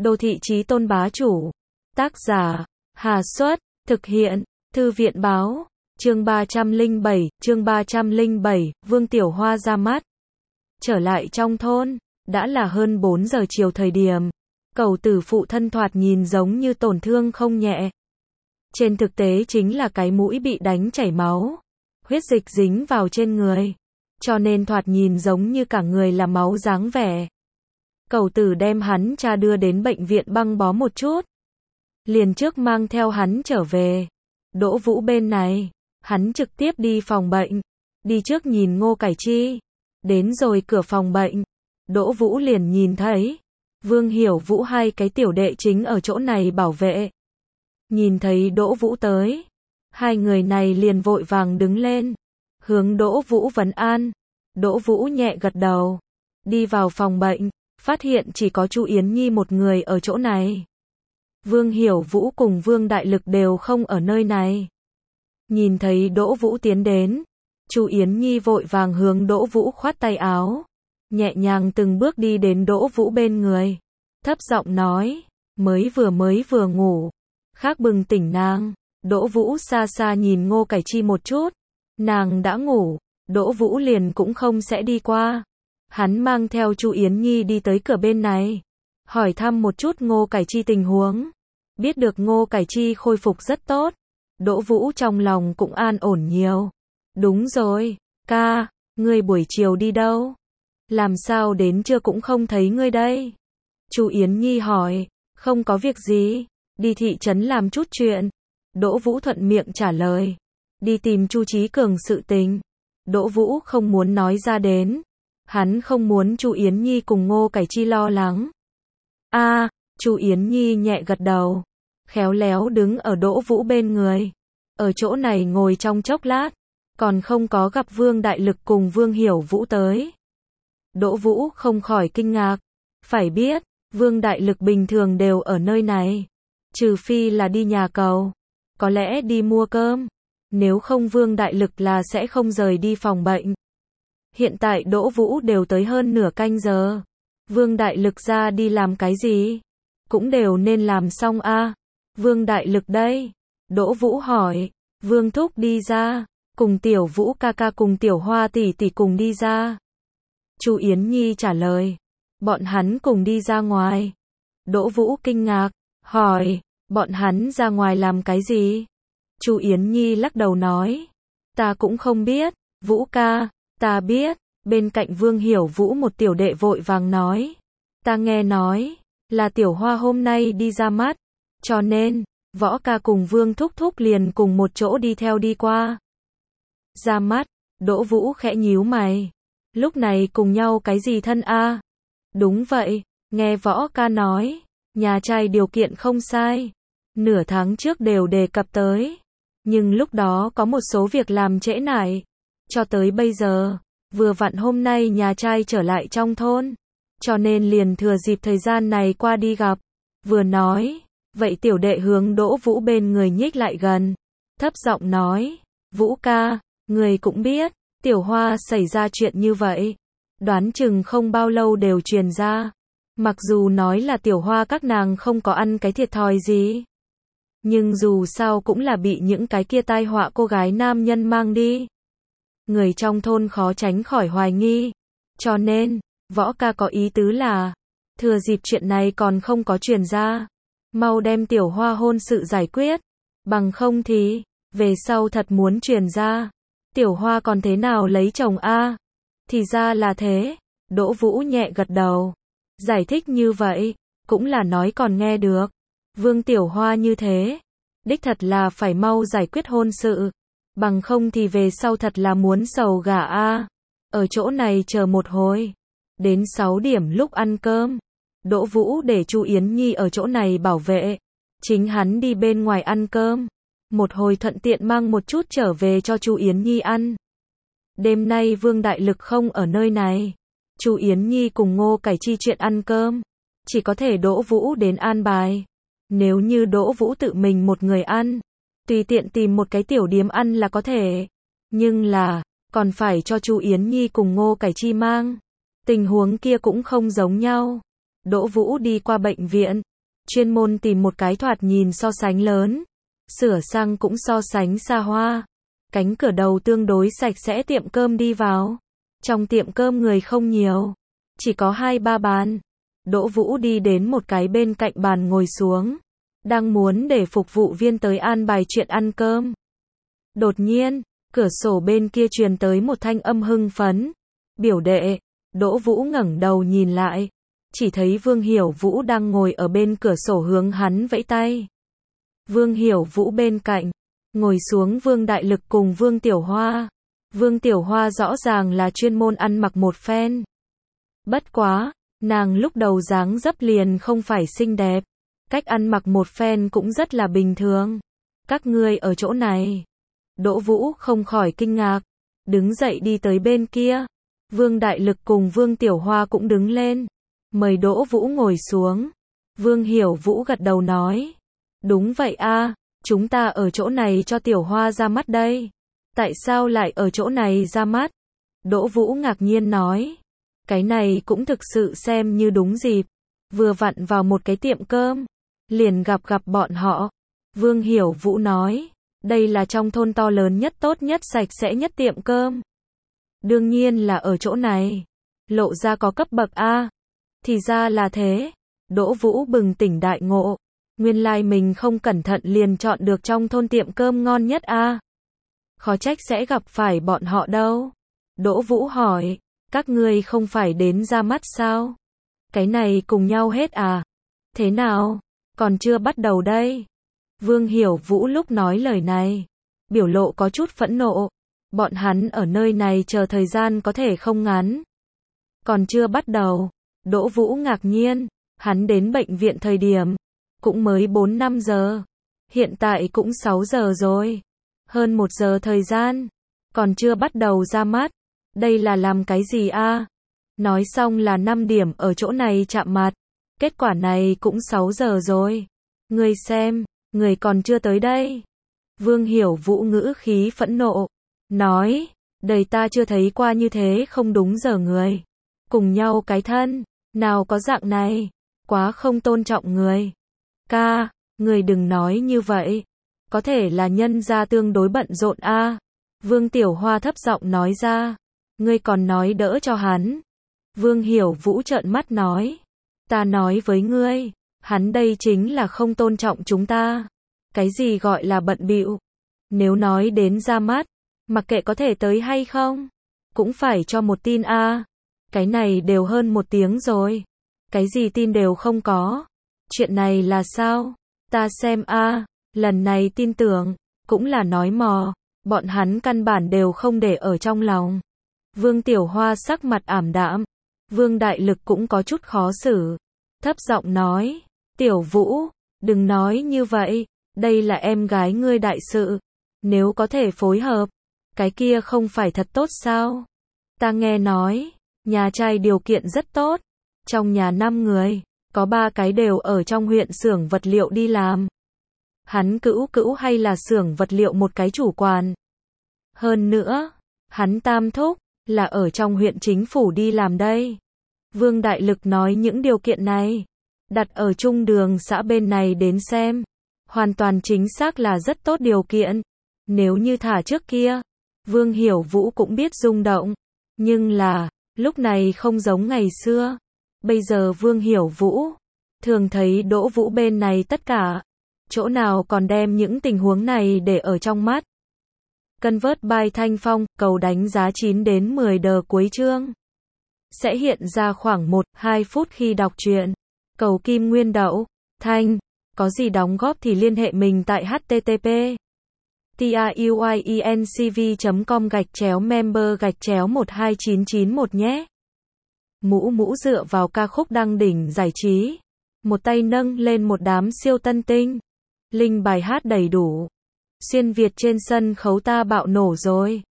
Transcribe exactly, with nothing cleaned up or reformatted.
Đô thị chí tôn bá chủ. Tác giả, Hà Xuất, thực hiện, Thư viện báo, chương ba trăm lẻ bảy, chương ba trăm lẻ bảy, Vương Tiểu Hoa ra mắt. Trở lại trong thôn, đã là hơn bốn giờ chiều thời điểm. Cẩu tử phụ thân thoạt nhìn giống như tổn thương không nhẹ. Trên thực tế chính là cái mũi bị đánh chảy máu. Huyết dịch dính vào trên người. Cho nên thoạt nhìn giống như cả người là máu dáng vẻ. Cẩu tử đem hắn cha đưa đến bệnh viện băng bó một chút. Liền trước mang theo hắn trở về. Đỗ Vũ bên này, hắn trực tiếp đi phòng bệnh. Đi trước nhìn Ngô Cải Chi. Đến rồi cửa phòng bệnh. Đỗ Vũ liền nhìn thấy. Vương Hiểu Vũ hai cái tiểu đệ chính ở chỗ này bảo vệ. Nhìn thấy Đỗ Vũ tới. Hai người này liền vội vàng đứng lên. Hướng Đỗ Vũ vấn an. Đỗ Vũ nhẹ gật đầu. Đi vào phòng bệnh. Phát hiện chỉ có Chu Yến Nhi một người ở chỗ này. Vương Hiểu Vũ cùng Vương Đại Lực đều không ở nơi này. Nhìn thấy Đỗ Vũ tiến đến. Chu Yến Nhi vội vàng hướng Đỗ Vũ khoát tay áo. Nhẹ nhàng từng bước đi đến Đỗ Vũ bên người. Thấp giọng nói. Mới vừa mới vừa ngủ. Khác bừng tỉnh nàng. Đỗ Vũ xa xa nhìn Ngô Cải Chi một chút. Nàng đã ngủ. Đỗ Vũ liền cũng không sẽ đi qua. Hắn mang theo Chu Yến Nhi đi tới cửa bên này. Hỏi thăm một chút Ngô Cải Chi tình huống. Biết được Ngô Cải Chi khôi phục rất tốt. Đỗ Vũ trong lòng cũng an ổn nhiều. Đúng rồi, ca, ngươi buổi chiều đi đâu? Làm sao đến trưa cũng không thấy ngươi đây? Chu Yến Nhi hỏi, không có việc gì, đi thị trấn làm chút chuyện. Đỗ Vũ thuận miệng trả lời, đi tìm Chu Chí Cường sự tình. Đỗ Vũ không muốn nói ra đến. Hắn không muốn Chu Yến Nhi cùng Ngô Cải Chi lo lắng. A, à, Chu Yến Nhi nhẹ gật đầu, khéo léo đứng ở Đỗ Vũ bên người. Ở chỗ này ngồi trong chốc lát, còn không có gặp Vương Đại Lực cùng Vương Hiểu Vũ tới. Đỗ Vũ không khỏi kinh ngạc, phải biết, Vương Đại Lực bình thường đều ở nơi này, trừ phi là đi nhà cầu, có lẽ đi mua cơm, nếu không Vương Đại Lực là sẽ không rời đi phòng bệnh. Hiện tại Đỗ Vũ đều tới hơn nửa canh giờ. Vương Đại Lực ra đi làm cái gì? Cũng đều nên làm xong a. À? Vương Đại Lực đây. Đỗ Vũ hỏi. Vương Thúc đi ra. Cùng Tiểu Vũ ca ca cùng Tiểu Hoa tỷ tỷ cùng đi ra. Chu Yến Nhi trả lời. Bọn hắn cùng đi ra ngoài. Đỗ Vũ kinh ngạc. Hỏi. Bọn hắn ra ngoài làm cái gì? Chu Yến Nhi lắc đầu nói. Ta cũng không biết. Vũ ca. Ta biết. Bên cạnh Vương Hiểu Vũ một tiểu đệ vội vàng nói. Ta nghe nói, là Tiểu Hoa hôm nay đi ra mắt. Cho nên, Võ ca cùng Vương Thúc Thúc liền cùng một chỗ đi theo đi qua. Ra mắt, Đỗ Vũ khẽ nhíu mày. Lúc này cùng nhau cái gì thân a? À? Đúng vậy, nghe Võ ca nói, nhà trai điều kiện không sai. Nửa tháng trước đều đề cập tới. Nhưng lúc đó có một số việc làm trễ nải. Cho tới bây giờ, vừa vặn hôm nay nhà trai trở lại trong thôn. Cho nên liền thừa dịp thời gian này qua đi gặp. Vừa nói, vậy tiểu đệ hướng Đỗ Vũ bên người nhích lại gần. Thấp giọng nói, Vũ ca, người cũng biết, Tiểu Hoa xảy ra chuyện như vậy. Đoán chừng không bao lâu đều truyền ra. Mặc dù nói là Tiểu Hoa các nàng không có ăn cái thiệt thòi gì. Nhưng dù sao cũng là bị những cái kia tai họa cô gái nam nhân mang đi. Người trong thôn khó tránh khỏi hoài nghi. Cho nên, Võ ca có ý tứ là, thừa dịp chuyện này còn không có truyền ra, mau đem Tiểu Hoa hôn sự giải quyết, bằng không thì, về sau thật muốn truyền ra, Tiểu Hoa còn thế nào lấy chồng a? À? Thì ra là thế. Đỗ Vũ nhẹ gật đầu, giải thích như vậy, cũng là nói còn nghe được. Vương Tiểu Hoa như thế, đích thật là phải mau giải quyết hôn sự, bằng không thì về sau thật là muốn sầu gả a. À? Ở chỗ này chờ một hồi. Đến sáu điểm lúc ăn cơm, Đỗ Vũ để Chu Yến Nhi ở chỗ này bảo vệ. Chính hắn đi bên ngoài ăn cơm. Một hồi thuận tiện mang một chút trở về cho Chu Yến Nhi ăn. Đêm nay Vương Đại Lực không ở nơi này. Chu Yến Nhi cùng Ngô Cải Chi chuyện ăn cơm. Chỉ có thể Đỗ Vũ đến an bài. Nếu như Đỗ Vũ tự mình một người ăn, tùy tiện tìm một cái tiểu điếm ăn là có thể. Nhưng là, còn phải cho Chu Yến Nhi cùng Ngô Cải Chi mang. Tình huống kia cũng không giống nhau. Đỗ Vũ đi qua bệnh viện, chuyên môn tìm một cái thoạt nhìn so sánh lớn, sửa sang cũng so sánh xa hoa, cánh cửa đầu tương đối sạch sẽ tiệm cơm đi vào. Trong tiệm cơm người không nhiều, chỉ có hai ba bàn. Đỗ Vũ đi đến một cái bên cạnh bàn ngồi xuống, đang muốn để phục vụ viên tới an bài chuyện ăn cơm. Đột nhiên, cửa sổ bên kia truyền tới một thanh âm hưng phấn. Biểu đệ. Đỗ Vũ ngẩng đầu nhìn lại, chỉ thấy Vương Hiểu Vũ đang ngồi ở bên cửa sổ hướng hắn vẫy tay. Vương Hiểu Vũ bên cạnh, ngồi xuống Vương Đại Lực cùng Vương Tiểu Hoa. Vương Tiểu Hoa rõ ràng là chuyên môn ăn mặc một phen. Bất quá, nàng lúc đầu dáng dấp liền không phải xinh đẹp, cách ăn mặc một phen cũng rất là bình thường. Các ngươi ở chỗ này. Đỗ Vũ không khỏi kinh ngạc, đứng dậy đi tới bên kia. Vương Đại Lực cùng Vương Tiểu Hoa cũng đứng lên, mời Đỗ Vũ ngồi xuống. Vương Hiểu Vũ gật đầu nói, đúng vậy a, chúng ta ở chỗ này cho Tiểu Hoa ra mắt đây. Tại sao lại ở chỗ này ra mắt? Đỗ Vũ ngạc nhiên nói, cái này cũng thực sự xem như đúng dịp, vừa vặn vào một cái tiệm cơm, liền gặp gặp bọn họ. Vương Hiểu Vũ nói, đây là trong thôn to lớn nhất, tốt nhất, sạch sẽ nhất tiệm cơm. Đương nhiên là ở chỗ này. Lộ ra có cấp bậc A. Thì ra là thế. Đỗ Vũ bừng tỉnh đại ngộ. Nguyên lai mình không cẩn thận liền chọn được trong thôn tiệm cơm ngon nhất A. Khó trách sẽ gặp phải bọn họ đâu. Đỗ Vũ hỏi, các ngươi không phải đến ra mắt sao? Cái này cùng nhau hết à? Thế nào? Còn chưa bắt đầu đây. Vương Hiểu Vũ lúc nói lời này, biểu lộ có chút phẫn nộ. Bọn hắn ở nơi này chờ thời gian có thể không ngắn. Còn chưa bắt đầu. Đỗ Vũ ngạc nhiên, hắn đến bệnh viện thời điểm cũng mới bốn năm giờ. Hiện tại cũng sáu giờ rồi. Hơn một giờ thời gian, còn chưa bắt đầu ra mắt. Đây là làm cái gì a? Nói xong là năm điểm ở chỗ này chạm mặt. Kết quả này cũng sáu giờ rồi. Ngươi xem, người còn chưa tới đây. Vương Hiểu Vũ ngữ khí phẫn nộ, nói, đời ta chưa thấy qua như thế không đúng giờ người. Cùng nhau cái thân, nào có dạng này, quá không tôn trọng người. Ca, người đừng nói như vậy. Có thể là nhân gia tương đối bận rộn a. Vương Tiểu Hoa thấp giọng nói ra. Ngươi còn nói đỡ cho hắn. Vương Hiểu Vũ trợn mắt nói. Ta nói với ngươi, hắn đây chính là không tôn trọng chúng ta. Cái gì gọi là bận bịu? Nếu nói đến ra mắt, mặc kệ có thể tới hay không, cũng phải cho một tin a. Cái này đều hơn một tiếng rồi. Cái gì tin đều không có. Chuyện này là sao? Ta xem a, lần này tin tưởng, cũng là nói mò. Bọn hắn căn bản đều không để ở trong lòng. Vương Tiểu Hoa sắc mặt ảm đạm. Vương Đại Lực cũng có chút khó xử. Thấp giọng nói, Tiểu Vũ, đừng nói như vậy. Đây là em gái ngươi đại sự. Nếu có thể phối hợp, cái kia không phải thật tốt sao? Ta nghe nói, nhà trai điều kiện rất tốt. Trong nhà năm người, có ba cái đều ở trong huyện xưởng vật liệu đi làm. Hắn cữu cữu hay là xưởng vật liệu một cái chủ quản. Hơn nữa, hắn tam thúc, là ở trong huyện chính phủ đi làm đây. Vương Đại Lực nói những điều kiện này, đặt ở trung đường xã bên này đến xem, hoàn toàn chính xác là rất tốt điều kiện. Nếu như thả trước kia, Vương Hiểu Vũ cũng biết rung động. Nhưng là, lúc này không giống ngày xưa. Bây giờ Vương Hiểu Vũ, thường thấy Đỗ Vũ bên này tất cả. Chỗ nào còn đem những tình huống này để ở trong mắt. Convert by Thanh Phong, cầu đánh giá chín đến mười đờ cuối chương. Sẽ hiện ra khoảng một đến hai phút khi đọc truyện. Cầu Kim Nguyên Đậu, Thanh, có gì đóng góp thì liên hệ mình tại h t t p truyencv chấm com gạch chéo member gạch chéo một hai chín chín một nhé. Mũ mũ dựa vào ca khúc đăng đỉnh giải trí. Một tay nâng lên một đám siêu tân tinh. Linh bài hát đầy đủ. Xuyên Việt trên sân khấu ta bạo nổ rồi.